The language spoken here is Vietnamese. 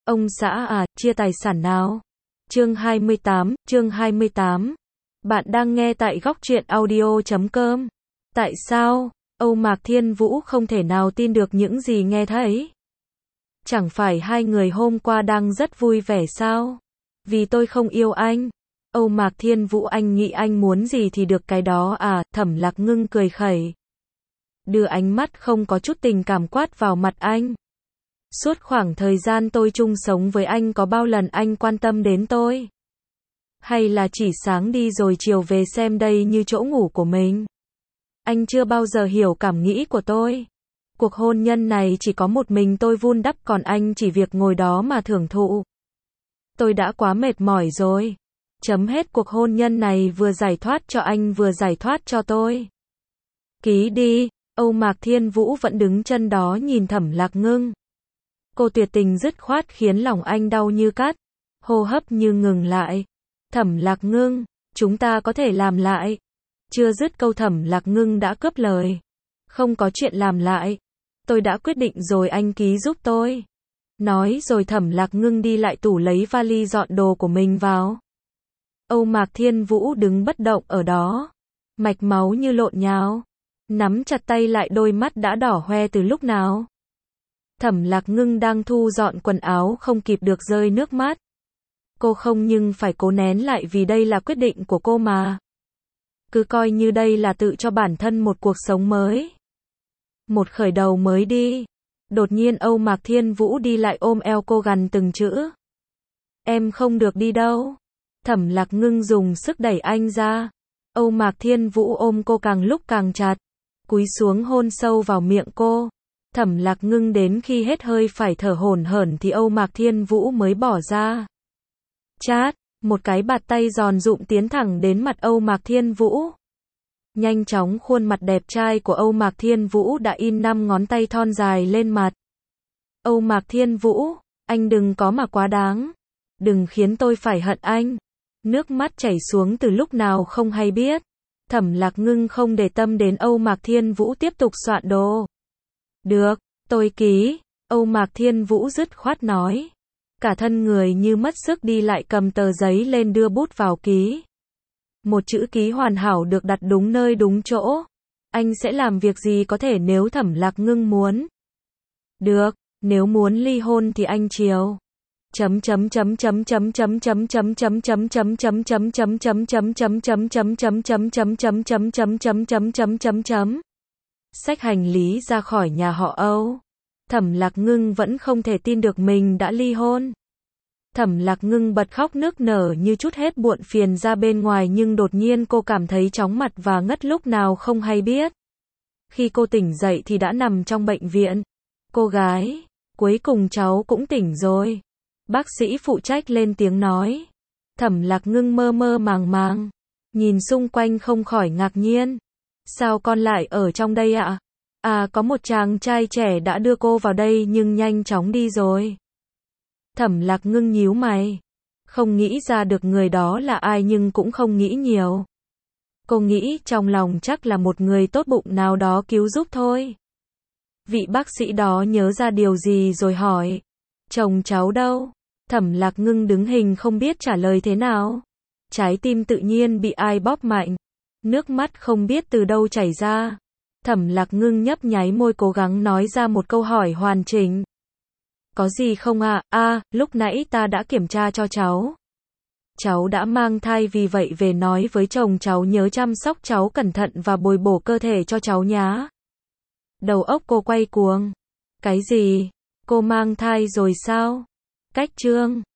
Ông xã à, chia tài sản nào? Chương 28. Bạn đang nghe tại góc truyện audio.com. Tại sao? Âu Mạc Thiên Vũ không thể nào tin được những gì nghe thấy. Chẳng phải hai người hôm qua đang rất vui vẻ sao? Vì tôi không yêu anh. Âu Mạc Thiên Vũ, anh nghĩ anh muốn gì thì được cái đó à? Thẩm Lạc Ngưng cười khẩy, đưa ánh mắt không có chút tình cảm quát vào mặt anh. Suốt khoảng thời gian tôi chung sống với anh có bao lần anh quan tâm đến tôi? Hay là chỉ sáng đi rồi chiều về xem đây như chỗ ngủ của mình? Anh chưa bao giờ hiểu cảm nghĩ của tôi. Cuộc hôn nhân này chỉ có một mình tôi vun đắp, còn anh chỉ việc ngồi đó mà hưởng thụ. Tôi đã quá mệt mỏi rồi. Chấm hết cuộc hôn nhân này, vừa giải thoát cho anh vừa giải thoát cho tôi. Ký đi. Âu Mạc Thiên Vũ vẫn đứng chân đó nhìn Thẩm Lạc Ngưng. Cô tuyệt tình dứt khoát khiến lòng anh đau như cắt, hô hấp như ngừng lại. Thẩm Lạc Ngưng, chúng ta có thể làm lại. Chưa dứt câu Thẩm Lạc Ngưng đã cướp lời. Không có chuyện làm lại. Tôi đã quyết định rồi, anh ký giúp tôi. Nói rồi Thẩm Lạc Ngưng đi lại tủ lấy vali dọn đồ của mình vào. Âu Mạc Thiên Vũ đứng bất động ở đó, mạch máu như lộn nhào, nắm chặt tay lại, đôi mắt đã đỏ hoe từ lúc nào. Thẩm Lạc Ngưng đang thu dọn quần áo không kịp được rơi nước mắt. Cô không, nhưng phải cố nén lại vì đây là quyết định của cô mà. Cứ coi như đây là tự cho bản thân một cuộc sống mới. Một khởi đầu mới đi. Đột nhiên Âu Mạc Thiên Vũ đi lại ôm eo cô gằn từng chữ. Em không được đi đâu. Thẩm Lạc Ngưng dùng sức đẩy anh ra. Âu Mạc Thiên Vũ ôm cô càng lúc càng chặt, cúi xuống hôn sâu vào miệng cô. Thẩm Lạc Ngưng đến khi hết hơi phải thở hổn hển thì Âu Mạc Thiên Vũ mới bỏ ra. Chát, một cái bạt tay giòn rụm tiến thẳng đến mặt Âu Mạc Thiên Vũ. Nhanh chóng khuôn mặt đẹp trai của Âu Mạc Thiên Vũ đã in 5 ngón tay thon dài lên mặt. Âu Mạc Thiên Vũ, anh đừng có mà quá đáng. Đừng khiến tôi phải hận anh. Nước mắt chảy xuống từ lúc nào không hay biết. Thẩm Lạc Ngưng không để tâm đến Âu Mạc Thiên Vũ, tiếp tục soạn đồ. Được, tôi ký. Âu Mạc Thiên Vũ dứt khoát nói. Cả thân người như mất sức đi lại cầm tờ giấy lên đưa bút vào ký. Một chữ ký hoàn hảo được đặt đúng nơi đúng chỗ. Anh sẽ làm việc gì có thể nếu Thẩm Lạc Ngưng muốn. Được, nếu muốn ly hôn thì anh chiều. Xách hành lý ra khỏi nhà họ Âu. Thẩm Lạc Ngưng vẫn không thể tin được mình đã ly hôn. Thẩm Lạc Ngưng bật khóc nức nở như trút hết buồn phiền ra bên ngoài, nhưng đột nhiên cô cảm thấy chóng mặt và ngất lúc nào không hay biết. Khi cô tỉnh dậy thì đã nằm trong bệnh viện. Cô gái, cuối cùng cháu cũng tỉnh rồi. Bác sĩ phụ trách lên tiếng nói. Thẩm Lạc Ngưng mơ mơ màng màng, nhìn xung quanh không khỏi ngạc nhiên. Sao con lại ở trong đây ạ? À, có một chàng trai trẻ đã đưa cô vào đây nhưng nhanh chóng đi rồi. Thẩm Lạc Ngưng nhíu mày. Không nghĩ ra được người đó là ai nhưng cũng không nghĩ nhiều. Cô nghĩ trong lòng chắc là một người tốt bụng nào đó cứu giúp thôi. Vị bác sĩ đó nhớ ra điều gì rồi hỏi. Chồng cháu đâu? Thẩm Lạc Ngưng đứng hình không biết trả lời thế nào. Trái tim tự nhiên bị ai bóp mạnh. Nước mắt không biết từ đâu chảy ra. Thẩm Lạc Ngưng nhấp nháy môi cố gắng nói ra một câu hỏi hoàn chỉnh. Có gì không ạ? Lúc nãy ta đã kiểm tra cho cháu. Cháu đã mang thai, vì vậy về nói với chồng cháu nhớ chăm sóc cháu cẩn thận và bồi bổ cơ thể cho cháu nhá. Đầu óc cô quay cuồng. Cái gì? Cô mang thai rồi sao? Cách chương